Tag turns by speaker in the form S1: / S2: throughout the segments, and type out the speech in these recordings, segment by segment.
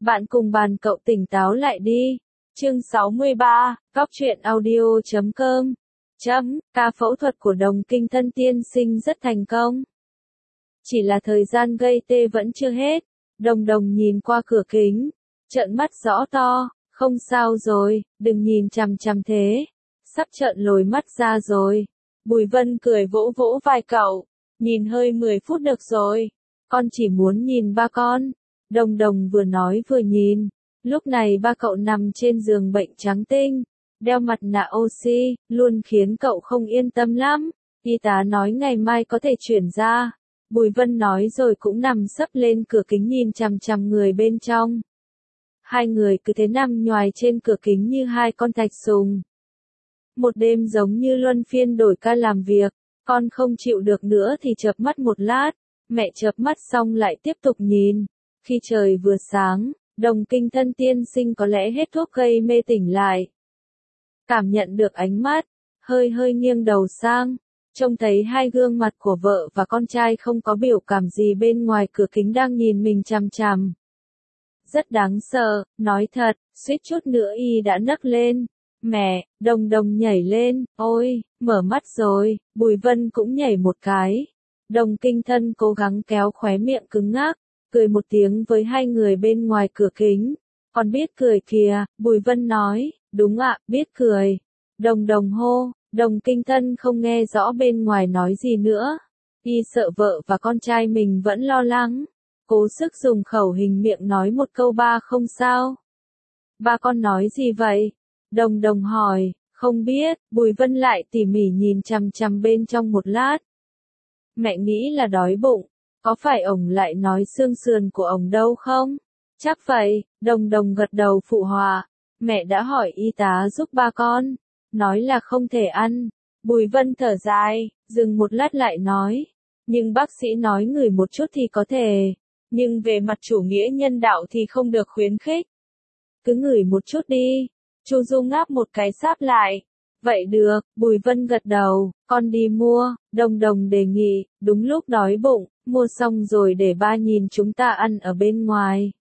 S1: Bạn cùng bàn cậu tỉnh táo lại đi. Chương 63, Góc truyện audio.com. Ca phẫu thuật của Đồng Kinh Thân tiên sinh rất thành công. Chỉ là thời gian gây tê vẫn chưa hết. Đồng Đồng nhìn qua cửa kính, trợn mắt rõ to, không sao rồi, đừng nhìn chằm chằm thế. Sắp trợn lồi mắt ra rồi. Bùi Vân cười vỗ vỗ vai cậu, nhìn hơi 10 phút được rồi. Con chỉ muốn nhìn ba con. Đồng Đồng vừa nói vừa nhìn. Lúc này ba cậu nằm trên giường bệnh trắng tinh, đeo mặt nạ oxy, luôn khiến cậu không yên tâm lắm. Y tá nói ngày mai có thể chuyển ra. Bùi Vân nói rồi cũng nằm sấp lên cửa kính nhìn chằm chằm người bên trong. Hai người cứ thế nằm nhoài trên cửa kính như hai con thạch sùng. Một đêm giống như luân phiên đổi ca làm việc, con không chịu được nữa thì chợp mắt một lát, mẹ chợp mắt xong lại tiếp tục nhìn. Khi trời vừa sáng, Đồng Kinh Thân tiên sinh có lẽ hết thuốc gây mê tỉnh lại. Cảm nhận được ánh mắt, hơi nghiêng đầu sang, trông thấy hai gương mặt của vợ và con trai không có biểu cảm gì bên ngoài cửa kính đang nhìn mình chằm chằm. Rất đáng sợ, nói thật, suýt chút nữa y đã nấc lên. Mẹ, Đồng Đồng nhảy lên, ôi, mở mắt rồi. Bùi Vân cũng nhảy một cái. Đồng Kinh Thân cố gắng kéo khóe miệng cứng ngắc, cười một tiếng với hai người bên ngoài cửa kính. Con biết cười kìa, Bùi Vân nói, đúng ạ, biết cười. Đồng Đồng hô, Đồng Kinh Thân không nghe rõ bên ngoài nói gì nữa. Y sợ vợ và con trai mình vẫn lo lắng. Cố sức dùng khẩu hình miệng nói một câu ba không sao. Ba con nói gì vậy? Đồng Đồng hỏi, không biết. Bùi Vân lại tỉ mỉ nhìn chằm chằm bên trong một lát. Mẹ nghĩ là đói bụng. Có phải ổng lại nói xương sườn của ổng đâu không? Chắc vậy. Đồng Đồng gật đầu phụ họa. Mẹ đã hỏi y tá giúp ba con. Nói là không thể ăn. Bùi Vân thở dài, dừng một lát lại nói. Nhưng bác sĩ nói ngửi một chút thì có thể. Nhưng về mặt chủ nghĩa nhân đạo thì không được khuyến khích. Cứ ngửi một chút đi. Chu Du ngáp một cái sáp lại. Vậy được, Bùi Vân gật đầu, con đi mua. Đồng Đồng đề nghị, đúng lúc đói bụng, mua xong rồi để ba nhìn chúng ta ăn ở bên ngoài.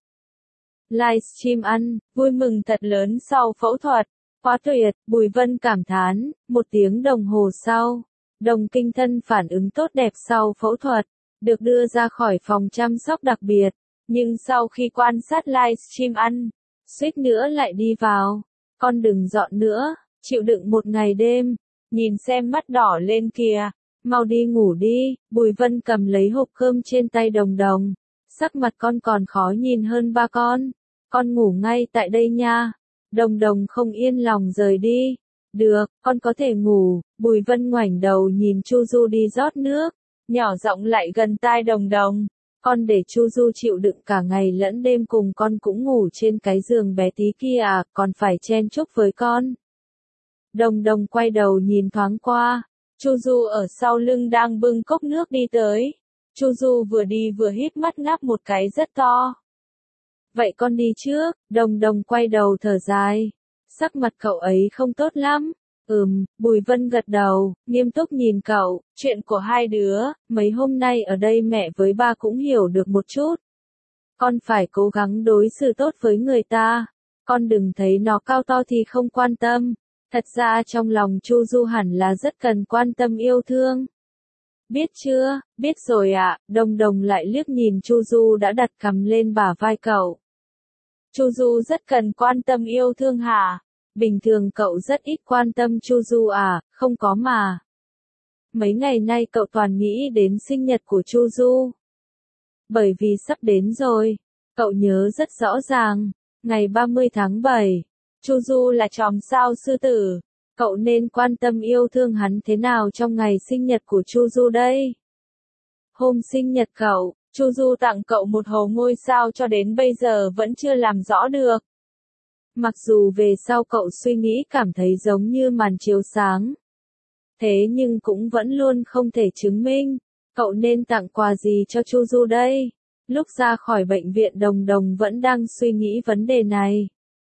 S1: Livestream ăn, vui mừng thật lớn sau phẫu thuật. Quá tuyệt, Bùi Vân cảm thán. 1 tiếng đồng hồ sau, Đồng Kinh Thân phản ứng tốt đẹp sau phẫu thuật, được đưa ra khỏi phòng chăm sóc đặc biệt. Nhưng sau khi quan sát livestream ăn, suýt nữa lại đi vào. Con đừng dọn nữa, chịu đựng một ngày đêm, nhìn xem mắt đỏ lên kìa, mau đi ngủ đi. Bùi Vân cầm lấy hộp cơm trên tay Đồng Đồng, sắc mặt con còn khó nhìn hơn ba con ngủ ngay tại đây nha. Đồng Đồng không yên lòng rời đi. Được, con có thể ngủ. Bùi Vân ngoảnh đầu nhìn Chu Du đi rót nước, nhỏ giọng lại gần tai Đồng Đồng. Con để Chu Du chịu đựng cả ngày lẫn đêm cùng con cũng ngủ trên cái giường bé tí kia à, còn phải chen chúc với con. Đồng Đồng quay đầu nhìn thoáng qua, Chu Du ở sau lưng đang bưng cốc nước đi tới. Chu Du vừa đi vừa híp mắt ngáp một cái rất to. Vậy con đi trước. Đồng Đồng quay đầu thở dài. Sắc mặt cậu ấy không tốt lắm. Bùi Vân gật đầu, nghiêm túc nhìn cậu. Chuyện của hai đứa, mấy hôm nay ở đây mẹ với ba cũng hiểu được một chút. Con phải cố gắng đối xử tốt với người ta. Con đừng thấy nó cao to thì không quan tâm. Thật ra trong lòng Chu Du hẳn là rất cần quan tâm yêu thương. Biết chưa? Biết rồi ạ. Đồng Đồng lại liếc nhìn Chu Du đã đặt cằm lên bả vai cậu. Chu Du rất cần quan tâm yêu thương hả? Bình thường cậu rất ít quan tâm Chu Du à? Không có mà. Mấy ngày nay cậu toàn nghĩ đến sinh nhật của Chu Du. Bởi vì sắp đến rồi. Cậu nhớ rất rõ ràng. Ngày 30 tháng 7. Chu Du là chòm sao sư tử. Cậu nên quan tâm yêu thương hắn thế nào trong ngày sinh nhật của Chu Du đây? Hôm sinh nhật cậu, Chu Du tặng cậu một hầu ngôi sao cho đến bây giờ vẫn chưa làm rõ được. Mặc dù về sau cậu suy nghĩ cảm thấy giống như màn chiếu sáng. Thế nhưng cũng vẫn luôn không thể chứng minh. Cậu nên tặng quà gì cho Chu Du đây? Lúc ra khỏi bệnh viện Đồng Đồng vẫn đang suy nghĩ vấn đề này.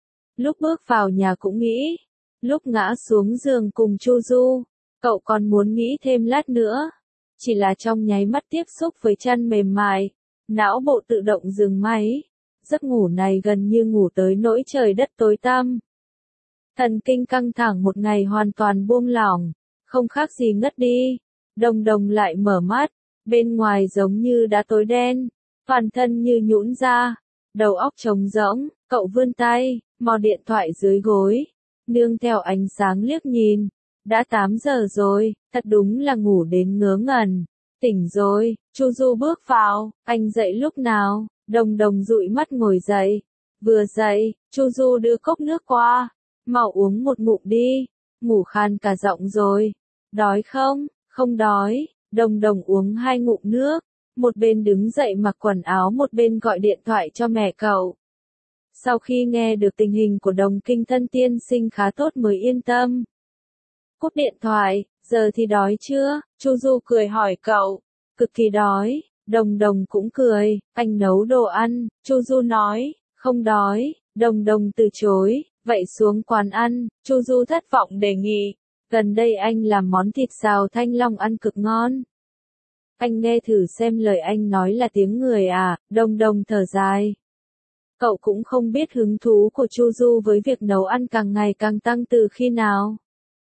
S1: Lúc bước vào nhà cũng nghĩ. Lúc ngã xuống giường cùng Chu Du, cậu còn muốn nghĩ thêm lát nữa. Chỉ là trong nháy mắt tiếp xúc với chăn mềm mại, não bộ tự động dừng máy. giấc ngủ này gần như ngủ tới nỗi trời đất tối tăm. Thần kinh căng thẳng một ngày hoàn toàn buông lỏng, không khác gì ngất đi. Đồng Đồng lại mở mắt, bên ngoài giống như đã tối đen, toàn thân như nhũn ra, đầu óc trống rỗng, cậu vươn tay, mò điện thoại dưới gối, nương theo ánh sáng liếc nhìn, đã 8 giờ rồi, thật đúng là ngủ đến ngớ ngẩn. Tỉnh rồi, Chu Du bước vào, anh dậy lúc nào? Đồng Đồng dụi mắt ngồi dậy. Vừa dậy, Chu Du đưa cốc nước qua, mau uống một ngụm đi, ngủ khan cả giọng rồi. Đói không? Không đói. Đồng Đồng uống 2 ngụm nước, một bên đứng dậy mặc quần áo một bên gọi điện thoại cho mẹ cậu. Sau khi nghe được tình hình của Đồng Kinh Thân tiên sinh khá tốt mới yên tâm. Cúp điện thoại, giờ thì đói chưa? Chu Du cười hỏi cậu. Cực kỳ đói. Đồng Đồng cũng cười, anh nấu đồ ăn. Chu Du nói, không đói. Đồng Đồng từ chối, vậy xuống quán ăn. Chu Du thất vọng đề nghị, gần đây anh làm món thịt xào thanh long ăn cực ngon. Anh nghe thử xem lời anh nói là tiếng người à? Đồng Đồng thở dài. Cậu cũng không biết hứng thú của Chu Du với việc nấu ăn càng ngày càng tăng từ khi nào.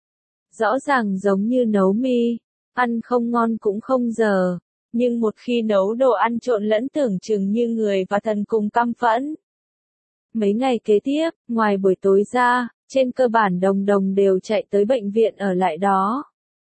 S1: Rõ ràng giống như nấu mì, ăn không ngon cũng không dở, nhưng một khi nấu đồ ăn trộn lẫn tưởng chừng như người và thần cùng căm phẫn. Mấy ngày kế tiếp, ngoài buổi tối ra, trên cơ bản Đồng Đồng đều chạy tới bệnh viện ở lại đó.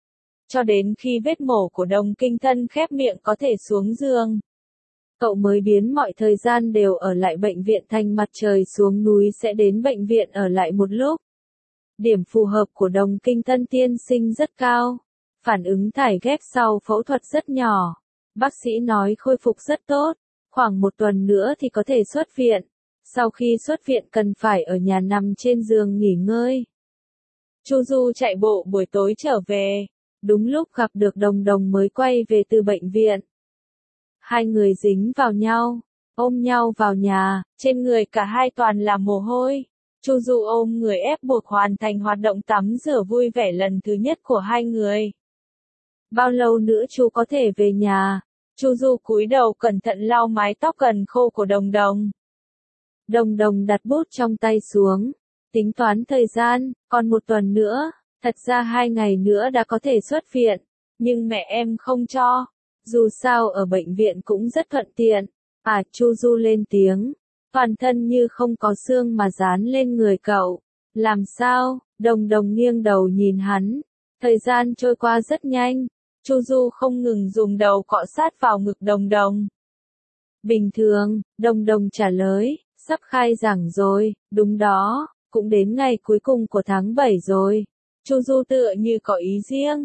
S1: Cho đến khi vết mổ của Đồng Kinh Thân khép miệng có thể xuống giường. Cậu mới biến mọi thời gian đều ở lại bệnh viện thành mặt trời xuống núi sẽ đến bệnh viện ở lại một lúc. Điểm phù hợp của Đồng Kinh Thân tiên sinh rất cao. Phản ứng thải ghép sau phẫu thuật rất nhỏ. Bác sĩ nói khôi phục rất tốt. Khoảng 1 tuần nữa thì có thể xuất viện. Sau khi xuất viện cần phải ở nhà nằm trên giường nghỉ ngơi. Chu Du chạy bộ buổi tối trở về. Đúng lúc gặp được Đồng Đồng mới quay về từ bệnh viện. Hai người dính vào nhau, ôm nhau vào nhà, trên người cả hai toàn là mồ hôi. Chu Du ôm người ép buộc hoàn thành hoạt động tắm rửa vui vẻ lần thứ nhất của hai người. Bao lâu nữa chú có thể về nhà? Chu Du cúi đầu cẩn thận lau mái tóc cần khô của Đồng Đồng. Đồng Đồng đặt bút trong tay xuống, tính toán thời gian, còn 1 tuần nữa, thật ra 2 ngày nữa đã có thể xuất viện, nhưng mẹ em không cho. Dù sao ở bệnh viện cũng rất thuận tiện. À, Chu Du lên tiếng, toàn thân như không có xương mà dán lên người cậu. Làm sao? Đồng Đồng nghiêng đầu nhìn hắn. Thời gian trôi qua rất nhanh. Chu Du không ngừng dùng đầu cọ sát vào ngực Đồng Đồng. Bình thường, Đồng Đồng trả lời, sắp khai giảng rồi, đúng đó, cũng đến ngày cuối cùng của tháng 7 rồi. Chu Du tựa như có ý riêng.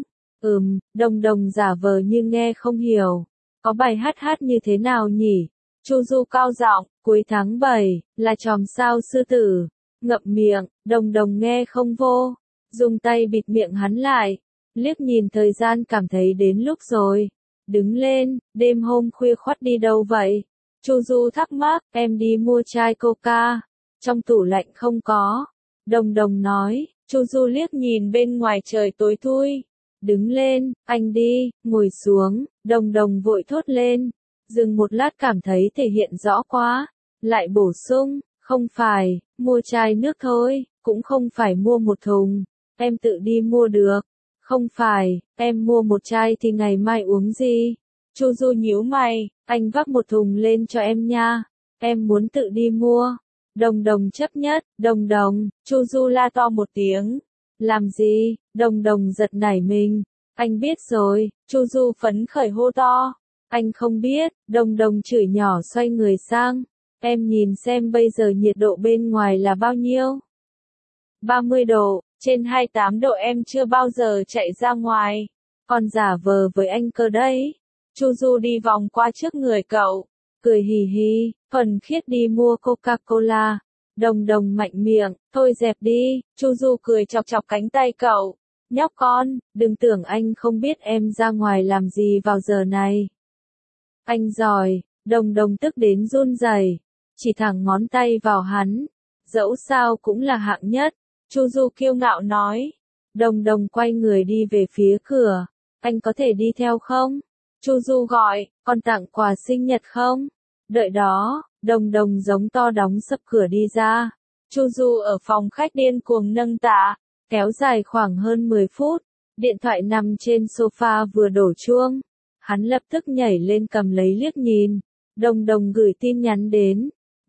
S1: Đồng Đồng giả vờ như nghe không hiểu. Có bài hát như thế nào nhỉ? Chu Du cao giọng, cuối tháng 7, là chòm sao sư tử. Ngậm miệng, Đồng Đồng nghe không vô. Dùng tay bịt miệng hắn lại. Liếc nhìn thời gian cảm thấy đến lúc rồi. Đứng lên, đêm hôm khuya khoắt đi đâu vậy? Chu Du thắc mắc, em đi mua chai coca. Trong tủ lạnh không có. Đồng Đồng nói. Chu Du liếc nhìn bên ngoài trời tối thui. Đứng lên, anh đi, ngồi xuống. Đồng Đồng vội thốt lên. Dừng một lát cảm thấy thể hiện rõ quá. Lại bổ sung, không phải, mua chai nước thôi, cũng không phải mua 1 thùng. Em tự đi mua được. Không phải, em mua 1 chai thì ngày mai uống gì? Chu Du nhíu mày, anh vác 1 thùng lên cho em nha. Em muốn tự đi mua. Đồng Đồng chấp nhất. Đồng Đồng, Chu Du la to một tiếng. Làm gì? Đồng Đồng giật nảy mình. Anh biết rồi. Chu Du phấn khởi hô to. Anh không biết. Đồng Đồng chửi nhỏ xoay người sang. Em nhìn xem bây giờ nhiệt độ bên ngoài là bao nhiêu? 30 độ, trên 28 độ em chưa bao giờ chạy ra ngoài. Còn giả vờ với anh cơ đấy. Chu Du đi vòng qua trước người cậu. Cười hì hì, thuần khiết đi mua Coca-Cola. Đồng Đồng mạnh miệng, thôi dẹp đi. Chu Du cười chọc chọc cánh tay cậu. Nhóc con, đừng tưởng anh không biết em ra ngoài làm gì vào giờ này. Anh giỏi. Đồng Đồng tức đến run rẩy, chỉ thẳng ngón tay vào hắn. Dẫu sao cũng là hạng nhất. Chu Du kiêu ngạo nói. Đồng Đồng quay người đi về phía cửa. Anh có thể đi theo không? Chu Du gọi, còn tặng quà sinh nhật không? Đợi đó, Đồng đồng giống to đóng sập cửa đi ra. Chu Du ở phòng khách điên cuồng nâng tạ, kéo dài khoảng hơn 10 phút. Điện thoại nằm trên sofa vừa đổ chuông. Hắn lập tức nhảy lên cầm lấy liếc nhìn. Đồng đồng gửi tin nhắn đến.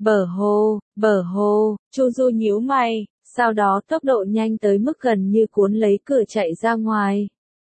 S1: Bờ hồ, Chu Du nhíu mày, sau đó tốc độ nhanh tới mức gần như cuốn lấy cửa chạy ra ngoài.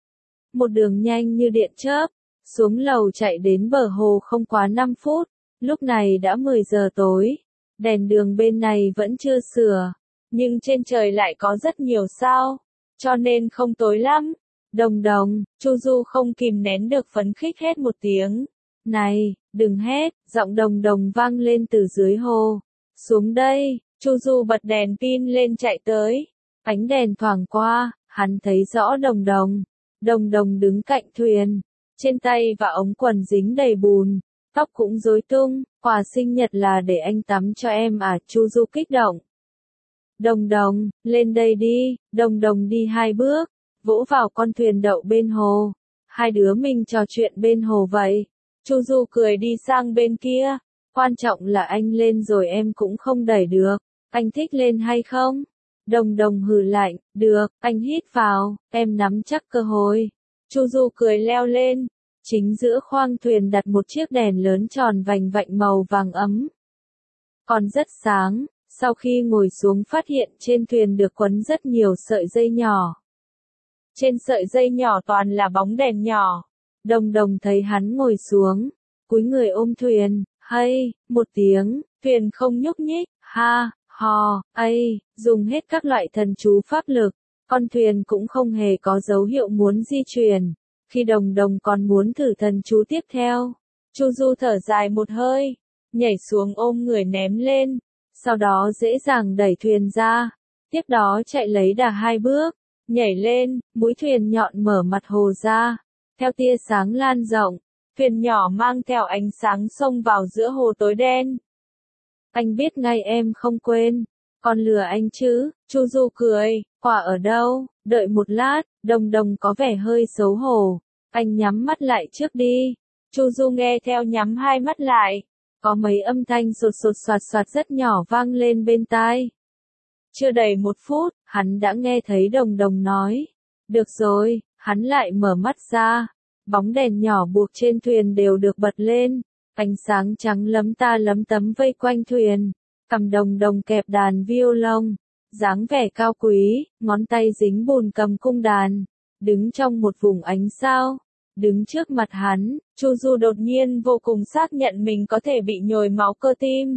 S1: Một đường nhanh như điện chớp, xuống lầu chạy đến bờ hồ không quá 5 phút, lúc này đã 10 giờ tối. Đèn đường bên này vẫn chưa sửa, nhưng trên trời lại có rất nhiều sao, cho nên không tối lắm. Đồng đồng, Chu Du không kìm nén được phấn khích hét một tiếng. Này, đừng hét, giọng đồng đồng vang lên từ dưới hồ. Xuống đây, Chu Du bật đèn pin lên chạy tới. Ánh đèn thoảng qua, hắn thấy rõ đồng đồng. Đồng đồng đứng cạnh thuyền, trên tay và ống quần dính đầy bùn, tóc cũng rối tung. Quà sinh nhật là để anh tắm cho em à? Chu Du kích động. Đồng đồng, lên đây đi. Đồng đồng đi 2 bước, vỗ vào con thuyền đậu bên hồ. Hai đứa mình trò chuyện bên hồ vậy. Chu Du cười đi sang bên kia. Quan trọng là anh lên rồi em cũng không đẩy được. Anh thích lên hay không? Đồng đồng hừ lạnh. Được, anh hít vào, em nắm chắc cơ hội. Chu Du cười leo lên. Chính giữa khoang thuyền đặt một chiếc đèn lớn tròn vành vạnh màu vàng ấm. Còn rất sáng, sau khi ngồi xuống phát hiện trên thuyền được quấn rất nhiều sợi dây nhỏ. Trên sợi dây nhỏ toàn là bóng đèn nhỏ. Đồng đồng thấy hắn ngồi xuống, cúi người ôm thuyền, hay, một tiếng, thuyền không nhúc nhích, ha, hò, dùng hết các loại thần chú pháp lực, con thuyền cũng không hề có dấu hiệu muốn di chuyển. Khi đồng đồng còn muốn thử thần chú tiếp theo, Chu Du thở dài một hơi, nhảy xuống ôm người ném lên, sau đó dễ dàng đẩy thuyền ra, tiếp đó chạy lấy đà 2 bước, nhảy lên, mũi thuyền nhọn mở mặt hồ ra, theo tia sáng lan rộng, thuyền nhỏ mang theo ánh sáng xông vào giữa hồ tối đen. Anh biết ngay em không quên, còn lừa anh chứ? Chu Du cười, quà ở đâu? Đợi một lát, đồng đồng có vẻ hơi xấu hổ. Anh nhắm mắt lại trước đi. Chu Du nghe theo nhắm 2 mắt lại. Có mấy âm thanh sột sột soạt soạt rất nhỏ vang lên bên tai. Chưa đầy 1 phút, hắn đã nghe thấy đồng đồng nói. Được rồi, hắn lại mở mắt ra. Bóng đèn nhỏ buộc trên thuyền đều được bật lên. Ánh sáng trắng lấm ta lấm tấm vây quanh thuyền. Cầm đồng đồng kẹp đàn violon, dáng vẻ cao quý, ngón tay dính bùn cầm cung đàn, đứng trong một vùng ánh sao, đứng trước mặt hắn, Chu Du đột nhiên vô cùng xác nhận mình có thể bị nhồi máu cơ tim.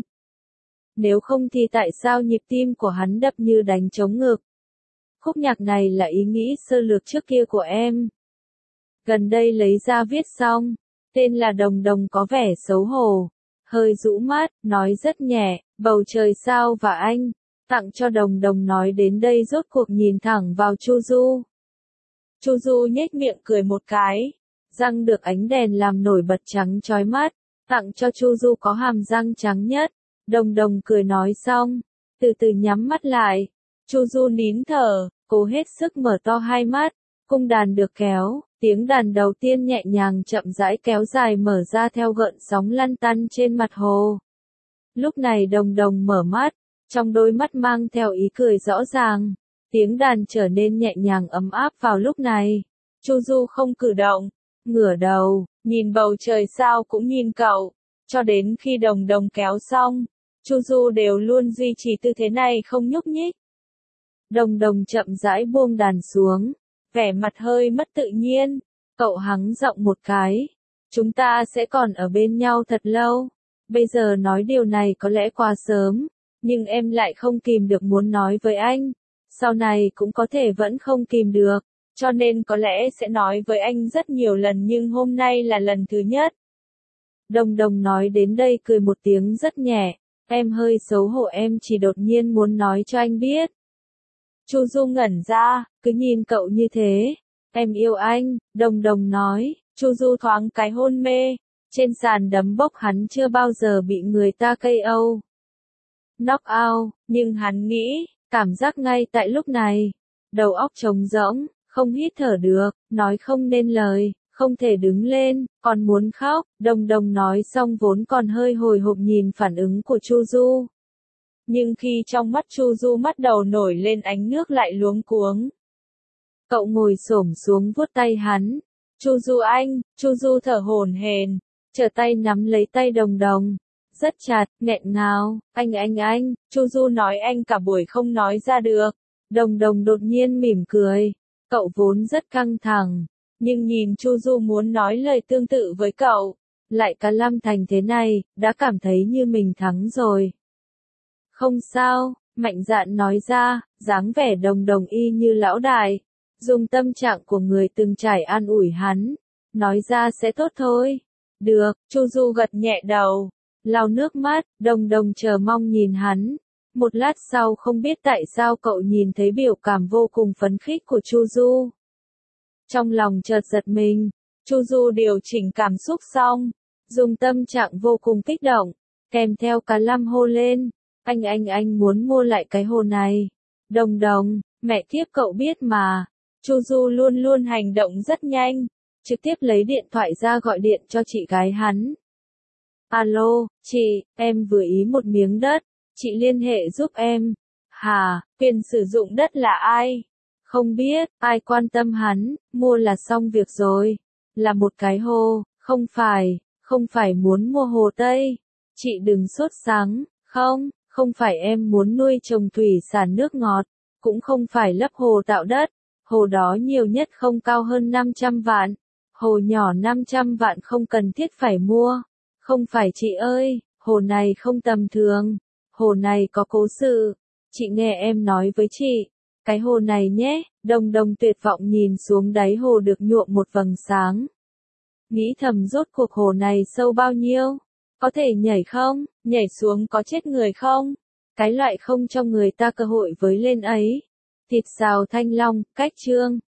S1: Nếu không thì tại sao nhịp tim của hắn đập như đánh trống ngực? Khúc nhạc này là ý nghĩ sơ lược trước kia của em. Gần đây lấy ra viết xong, tên là Đồng Đồng có vẻ xấu hổ, hơi rũ mắt, nói rất nhẹ. Bầu trời sao và anh, tặng cho đồng đồng nói đến đây rốt cuộc nhìn thẳng vào Chu Du. Chu Du nhếch miệng cười một cái, răng được ánh đèn làm nổi bật trắng chói mắt, tặng cho Chu Du có hàm răng trắng nhất. Đồng đồng cười nói xong, từ từ nhắm mắt lại. Chu Du nín thở, cố hết sức mở to 2 mắt, cung đàn được kéo, tiếng đàn đầu tiên nhẹ nhàng chậm rãi kéo dài mở ra theo gợn sóng lăn tăn trên mặt hồ. Lúc này đồng đồng mở mắt, trong đôi mắt mang theo ý cười rõ ràng, tiếng đàn trở nên nhẹ nhàng ấm áp vào lúc này. Chu Du không cử động, ngửa đầu, nhìn bầu trời sao cũng nhìn cậu, cho đến khi đồng đồng kéo xong, Chu Du đều luôn duy trì tư thế này không nhúc nhích. Đồng đồng chậm rãi buông đàn xuống, vẻ mặt hơi mất tự nhiên, cậu hắng giọng một cái, chúng ta sẽ còn ở bên nhau thật lâu. Bây giờ nói điều này có lẽ quá sớm, nhưng em lại không kìm được muốn nói với anh. Sau này cũng có thể vẫn không kìm được, cho nên có lẽ sẽ nói với anh rất nhiều lần nhưng hôm nay là lần thứ nhất. Đồng đồng nói đến đây cười một tiếng rất nhẹ, em hơi xấu hổ em chỉ đột nhiên muốn nói cho anh biết. Chu Du ngẩn ra, cứ nhìn cậu như thế. Em yêu anh, đồng đồng nói, Chu Du thoáng cái hôn mê. Trên sàn đấm bốc hắn chưa bao giờ bị người ta KO. Knock out, nhưng hắn nghĩ, cảm giác ngay tại lúc này, đầu óc trống rỗng, không hít thở được, nói không nên lời, không thể đứng lên, còn muốn khóc. Đồng Đồng nói xong vốn còn hơi hồi hộp nhìn phản ứng của Chu Du. Nhưng khi trong mắt Chu Du bắt đầu nổi lên ánh nước lại luống cuống. Cậu ngồi xổm xuống vuốt tay hắn. Chu Du anh, Chu Du thở hổn hển, trở tay nắm lấy tay Đồng Đồng. Rất chặt, nghẹn ngào, anh, Chu Du nói anh cả buổi không nói ra được. Đồng Đồng đột nhiên mỉm cười. Cậu vốn rất căng thẳng, nhưng nhìn Chu Du muốn nói lời tương tự với cậu, lại cả Lâm Thành thế này, đã cảm thấy như mình thắng rồi. Không sao, mạnh dạn nói ra, dáng vẻ Đồng Đồng y như lão đại, dùng tâm trạng của người từng trải an ủi hắn, nói ra sẽ tốt thôi. Được, Chu Du gật nhẹ đầu, lau nước mắt. Đồng Đồng chờ mong nhìn hắn. Một lát sau không biết tại sao cậu nhìn thấy biểu cảm vô cùng phấn khích của Chu Du. Trong lòng chợt giật mình, Chu Du điều chỉnh cảm xúc xong, dùng tâm trạng vô cùng kích động, kèm theo cả Lâm hô lên, anh muốn mua lại cái hồ này. Đồng Đồng, mẹ kiếp cậu biết mà. Chu Du luôn luôn hành động rất nhanh, trực tiếp lấy điện thoại ra gọi điện cho chị gái hắn. Alo, chị, em vừa ý một miếng đất, chị liên hệ giúp em. Hả, quyền sử dụng đất là ai? Không biết, ai quan tâm hắn, mua là xong việc rồi. Là một cái hồ, không phải muốn mua hồ Tây. Chị đừng sốt sắng, không phải em muốn nuôi trồng thủy sản nước ngọt, cũng không phải lấp hồ tạo đất. Hồ đó nhiều nhất không cao hơn 500 vạn. Hồ nhỏ 500 vạn không cần thiết phải mua. Không phải chị ơi, hồ này không tầm thường. Hồ này có cố sự. Chị nghe em nói với chị. Cái hồ này nhé. Đồng Đồng tuyệt vọng nhìn xuống đáy hồ được nhuộm một vầng sáng. Nghĩ thầm rốt cuộc hồ này sâu bao nhiêu? Có thể nhảy không? Nhảy xuống có chết người không? Cái loại không cho người ta cơ hội với lên ấy. Thịt xào thanh long, cách chương.